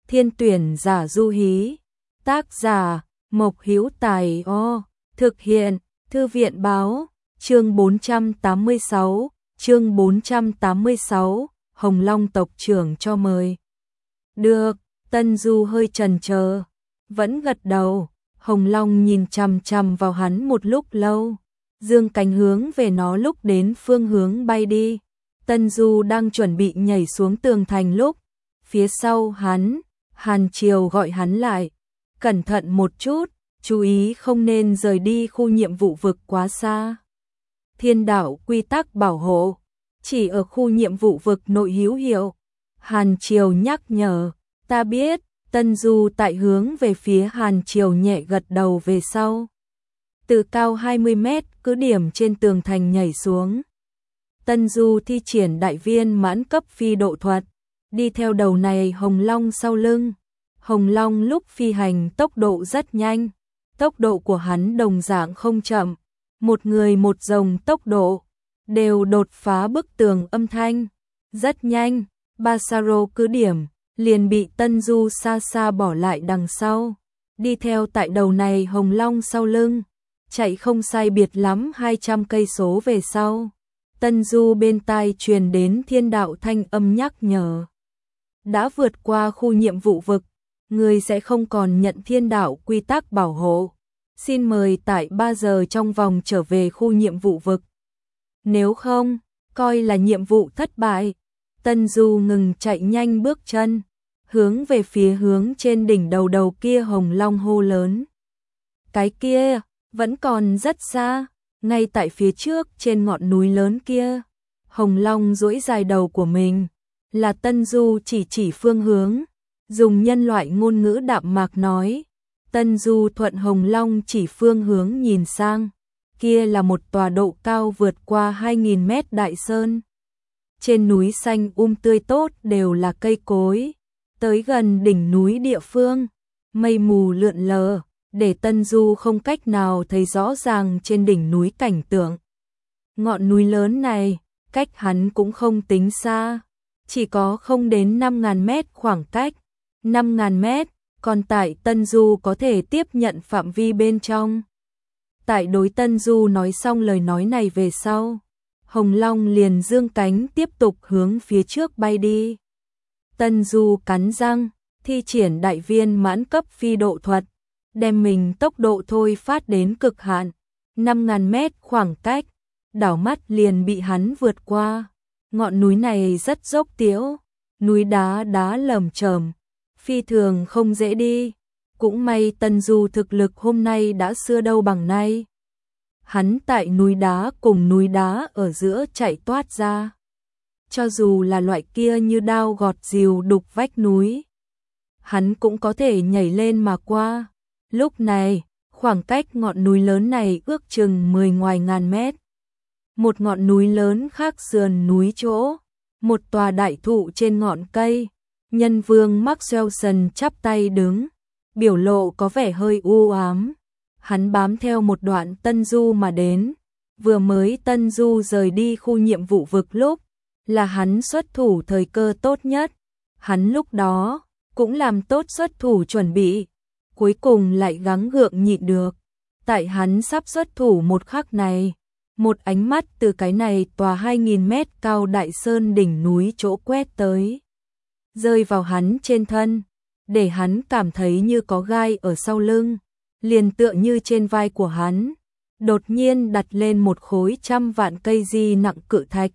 Thiên tuyển giả du hí. Tác giả, Mộc Hữu Tài O. Thực hiện, Thư viện báo, chương 486, Hồng Long tộc trưởng cho mời. Được, Tân Du hơi chần chờ, vẫn gật đầu. Hồng Long nhìn chằm chằm vào hắn một lúc lâu, dương cánh hướng về nó lúc đến phương hướng bay đi. Tân Du đang chuẩn bị nhảy xuống tường thành lúc, phía sau hắn, Hàn Triều gọi hắn lại, cẩn thận một chút, chú ý không nên rời đi khu nhiệm vụ vực quá xa. Thiên đạo quy tắc bảo hộ, chỉ ở khu nhiệm vụ vực nội hữu hiệu. Hàn Triều nhắc nhở, ta biết. Tân Du tại hướng về phía Hàn Triều nhẹ gật đầu về sau. Từ cao 20 mét cứ điểm trên tường thành nhảy xuống. Tân Du thi triển đại viên mãn cấp phi độ thuật, đi theo đầu này Hồng Long sau lưng. Hồng Long lúc phi hành tốc độ rất nhanh, tốc độ của hắn đồng dạng không chậm, một người một rồng tốc độ, đều đột phá bức tường âm thanh. Rất nhanh, Basaro cứ điểm liền bị Tân Du xa xa bỏ lại đằng sau, đi theo tại đầu này Hồng Long sau lưng, chạy không sai biệt lắm 200 cây số về sau. Tân Du bên tai truyền đến thiên đạo thanh âm nhắc nhở. Đã vượt qua khu nhiệm vụ vực, người sẽ không còn nhận thiên đạo quy tắc bảo hộ. Xin mời tại 3 giờ trong vòng trở về khu nhiệm vụ vực. Nếu không, coi là nhiệm vụ thất bại. Tân Du ngừng chạy nhanh bước chân, hướng về phía hướng trên đỉnh đầu kia Hồng Long hô lớn. Cái kia, vẫn còn rất xa, ngay tại phía trước trên ngọn núi lớn kia. Hồng Long duỗi dài đầu của mình, là Tân Du chỉ phương hướng, dùng nhân loại ngôn ngữ đạm mạc nói. Tân Du thuận Hồng Long chỉ phương hướng nhìn sang, kia là một tòa độ cao vượt qua 2000 mét đại sơn. Trên núi xanh tươi tốt đều là cây cối. Tới gần đỉnh núi địa phương, mây mù lượn lờ, để Tân Du không cách nào thấy rõ ràng trên đỉnh núi cảnh tượng. Ngọn núi lớn này, cách hắn cũng không tính xa, chỉ có không đến 5.000 mét khoảng cách. 5.000 mét, còn tại Tân Du có thể tiếp nhận phạm vi bên trong. Tại đối Tân Du nói xong lời nói này về sau, Hồng Long liền dương cánh tiếp tục hướng phía trước bay đi. Tân Du cắn răng, thi triển đại viên mãn cấp phi độ thuật, đem mình tốc độ thôi phát đến cực hạn. 5.000 mét khoảng cách, đảo mắt liền bị hắn vượt qua. Ngọn núi này rất dốc tiếu, núi đá lởm chởm, phi thường không dễ đi. Cũng may Tân Du thực lực hôm nay đã xưa đâu bằng nay. Hắn tại núi đá cùng núi đá ở giữa chạy toát ra. Cho dù là loại kia như đao gọt rìu đục vách núi, hắn cũng có thể nhảy lên mà qua. Lúc này, khoảng cách ngọn núi lớn này ước chừng 10 ngoài ngàn mét. Một ngọn núi lớn khác sườn núi chỗ, một tòa đại thụ trên ngọn cây. Nhân vương Maxwellson chắp tay đứng, biểu lộ có vẻ hơi u ám. Hắn bám theo một đoạn Tân Du mà đến. Vừa mới Tân Du rời đi khu nhiệm vụ vực lúc, là hắn xuất thủ thời cơ tốt nhất. Hắn lúc đó cũng làm tốt xuất thủ chuẩn bị, cuối cùng lại gắng gượng nhịn được. Tại hắn sắp xuất thủ một khắc này, một ánh mắt từ cái này tòa 2000 mét cao đại sơn đỉnh núi chỗ quét tới, rơi vào hắn trên thân, để hắn cảm thấy như có gai ở sau lưng, liền tựa như trên vai của hắn đột nhiên đặt lên một khối 100 vạn cây di nặng cự thạch,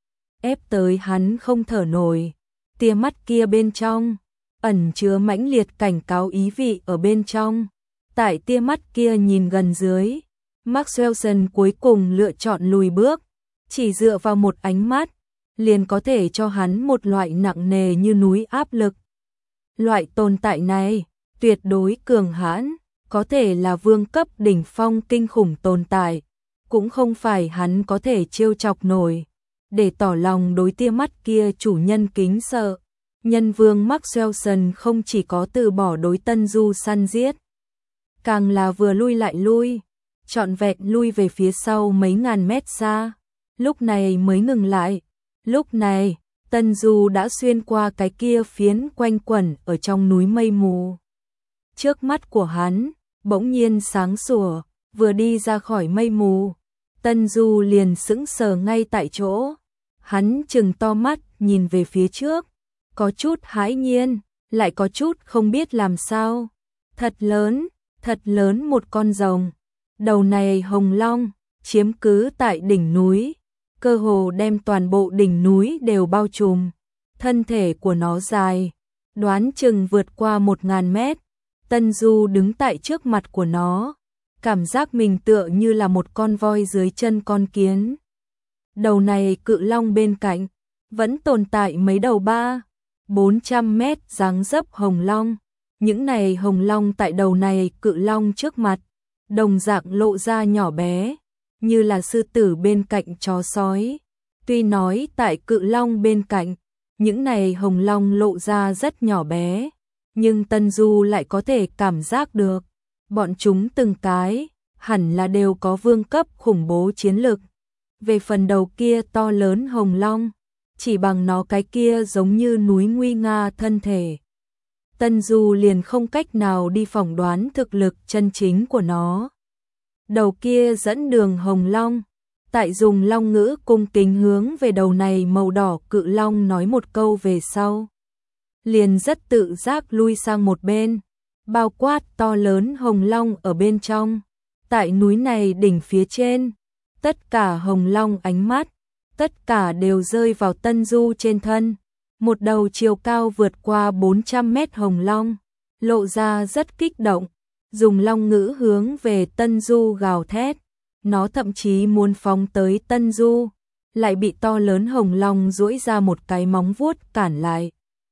ép tới hắn không thở nổi. Tia mắt kia bên trong ẩn chứa mãnh liệt cảnh cáo ý vị ở bên trong. Tại tia mắt kia nhìn gần dưới, Maxwellson cuối cùng lựa chọn lùi bước, chỉ dựa vào một ánh mắt liền có thể cho hắn một loại nặng nề như núi áp lực. Loại tồn tại này tuyệt đối cường hãn, có thể là vương cấp đỉnh phong kinh khủng tồn tại, cũng không phải hắn có thể trêu chọc nổi. Để tỏ lòng đối tia mắt kia chủ nhân kính sợ, nhân vương Maxwellson không chỉ có từ bỏ đối Tân Du săn giết, càng là vừa lui lại lui, trọn vẹn lui về phía sau mấy ngàn mét xa, lúc này mới ngừng lại. Lúc này, Tân Du đã xuyên qua cái kia phiến quanh quẩn ở trong núi mây mù. Trước mắt của hắn, bỗng nhiên sáng sủa, vừa đi ra khỏi mây mù, Tân Du liền sững sờ ngay tại chỗ. Hắn trừng to mắt nhìn về phía trước, có chút hãi nhiên, lại có chút không biết làm sao. Thật lớn một con rồng. Đầu này hồng long, chiếm cứ tại đỉnh núi, cơ hồ đem toàn bộ đỉnh núi đều bao trùm. Thân thể của nó dài, đoán chừng vượt qua 1000 mét. Tân Du đứng tại trước mặt của nó, cảm giác mình tựa như là một con voi dưới chân con kiến. Đầu này cự long bên cạnh, vẫn tồn tại mấy đầu 300-400 mét dáng dấp hồng long. Những này hồng long tại đầu này cự long trước mặt, đồng dạng lộ ra nhỏ bé, như là sư tử bên cạnh chó sói. Tuy nói tại cự long bên cạnh, những này hồng long lộ ra rất nhỏ bé, nhưng Tân Du lại có thể cảm giác được, bọn chúng từng cái, hẳn là đều có vương cấp khủng bố chiến lực. Về phần đầu kia to lớn hồng long, chỉ bằng nó cái kia giống như núi nguy nga thân thể, Tân Du liền không cách nào đi phỏng đoán thực lực chân chính của nó. Đầu kia dẫn đường hồng long, tại dùng long ngữ cung kính hướng về đầu này màu đỏ cự long nói một câu về sau, liền rất tự giác lui sang một bên, bao quát to lớn hồng long ở bên trong. Tại núi này đỉnh phía trên, tất cả hồng long ánh mắt, tất cả đều rơi vào Tân Du trên thân. Một đầu chiều cao vượt qua 400 mét hồng long, lộ ra rất kích động, dùng long ngữ hướng về Tân Du gào thét. Nó thậm chí muốn phóng tới Tân Du, lại bị to lớn hồng long duỗi ra một cái móng vuốt cản lại.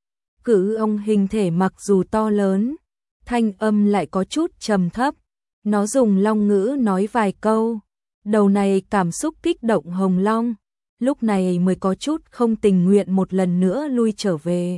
Cự ông hình thể mặc dù to lớn, thanh âm lại có chút trầm thấp. Nó dùng long ngữ nói vài câu. Đầu này cảm xúc kích động hồng long, lúc này mới có chút không tình nguyện một lần nữa lui trở về.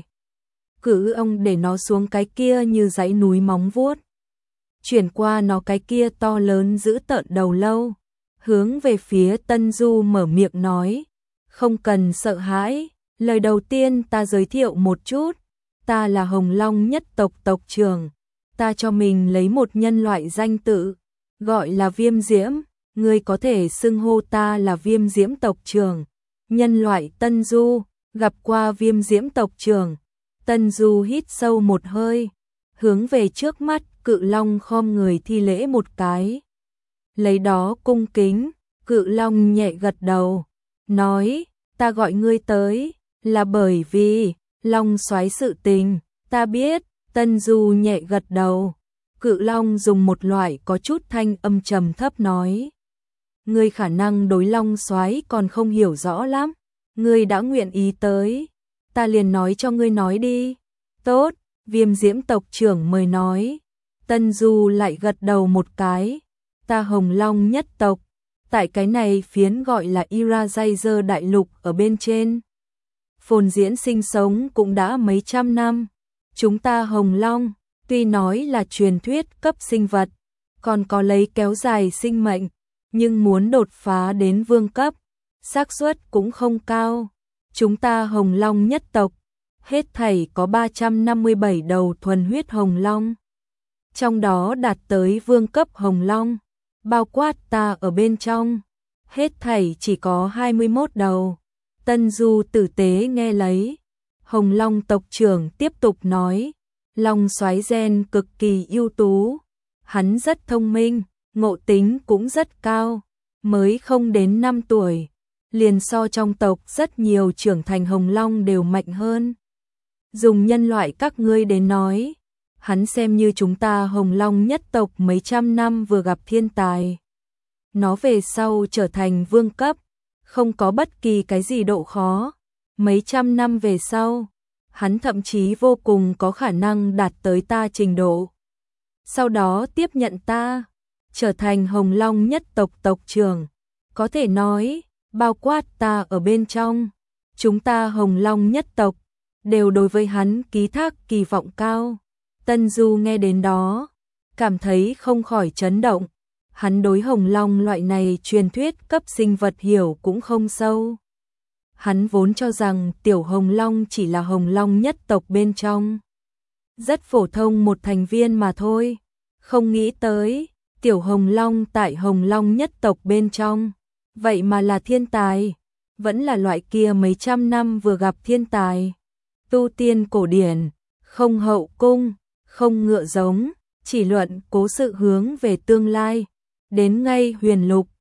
Cự ông để nó xuống cái kia như dãy núi móng vuốt, chuyển qua nó cái kia to lớn giữ tợn đầu lâu, hướng về phía Tân Du mở miệng nói, không cần sợ hãi, lời đầu tiên ta giới thiệu một chút, ta là Hồng Long nhất tộc tộc trưởng, ta cho mình lấy một nhân loại danh tự, gọi là Viêm Diễm, ngươi có thể xưng hô ta là Viêm Diễm tộc trưởng. Nhân loại Tân Du, gặp qua Viêm Diễm tộc trưởng. Tân Du hít sâu một hơi, hướng về trước mắt cự long khom người thi lễ một cái. Lấy đó cung kính, cự long nhẹ gật đầu, nói, ta gọi ngươi tới, là bởi vì, long soái sự tình, ta biết. Tân Du nhẹ gật đầu, cự long dùng một loại có chút thanh âm trầm thấp nói, ngươi khả năng đối long soái còn không hiểu rõ lắm, ngươi đã nguyện ý tới, ta liền nói cho ngươi nói đi. Tốt, Viêm Diễm tộc trưởng mời nói. Tân Du lại gật đầu một cái, ta Hồng Long nhất tộc, tại cái này phiến gọi là Irajazer đại lục ở bên trên, phồn diễn sinh sống cũng đã mấy trăm năm. Chúng ta Hồng Long, tuy nói là truyền thuyết cấp sinh vật, còn có lấy kéo dài sinh mệnh, nhưng muốn đột phá đến vương cấp, xác suất cũng không cao. Chúng ta Hồng Long nhất tộc, hết thảy có 357 đầu thuần huyết Hồng Long. Trong đó đạt tới vương cấp Hồng Long, bao quát ta ở bên trong, hết thảy chỉ có 21 đầu. Tân Du tử tế nghe lấy. Hồng Long tộc trưởng tiếp tục nói, long soái gen cực kỳ ưu tú, hắn rất thông minh, ngộ tính cũng rất cao, mới không đến 5 tuổi, liền so trong tộc rất nhiều trưởng thành Hồng Long đều mạnh hơn. Dùng nhân loại các ngươi đến nói, hắn xem như chúng ta Hồng Long nhất tộc mấy trăm năm vừa gặp thiên tài. Nó về sau trở thành vương cấp, không có bất kỳ cái gì độ khó. Mấy trăm năm về sau, hắn thậm chí vô cùng có khả năng đạt tới ta trình độ. Sau đó tiếp nhận ta, trở thành Hồng Long nhất tộc tộc trưởng. Có thể nói, bao quát ta ở bên trong, chúng ta Hồng Long nhất tộc, đều đối với hắn ký thác kỳ vọng cao. Tân Du nghe đến đó, cảm thấy không khỏi chấn động. Hắn đối Hồng Long loại này truyền thuyết cấp sinh vật hiểu cũng không sâu. Hắn vốn cho rằng Tiểu Hồng Long chỉ là Hồng Long nhất tộc bên trong. Rất phổ thông một thành viên mà thôi. Không nghĩ tới, Tiểu Hồng Long tại Hồng Long nhất tộc bên trong. Vậy mà là thiên tài. Vẫn là loại kia mấy trăm năm vừa gặp thiên tài. Tu tiên cổ điển, không hậu cung, không ngựa giống, chỉ luận cố sự hướng về tương lai. Đến ngay huyền lục,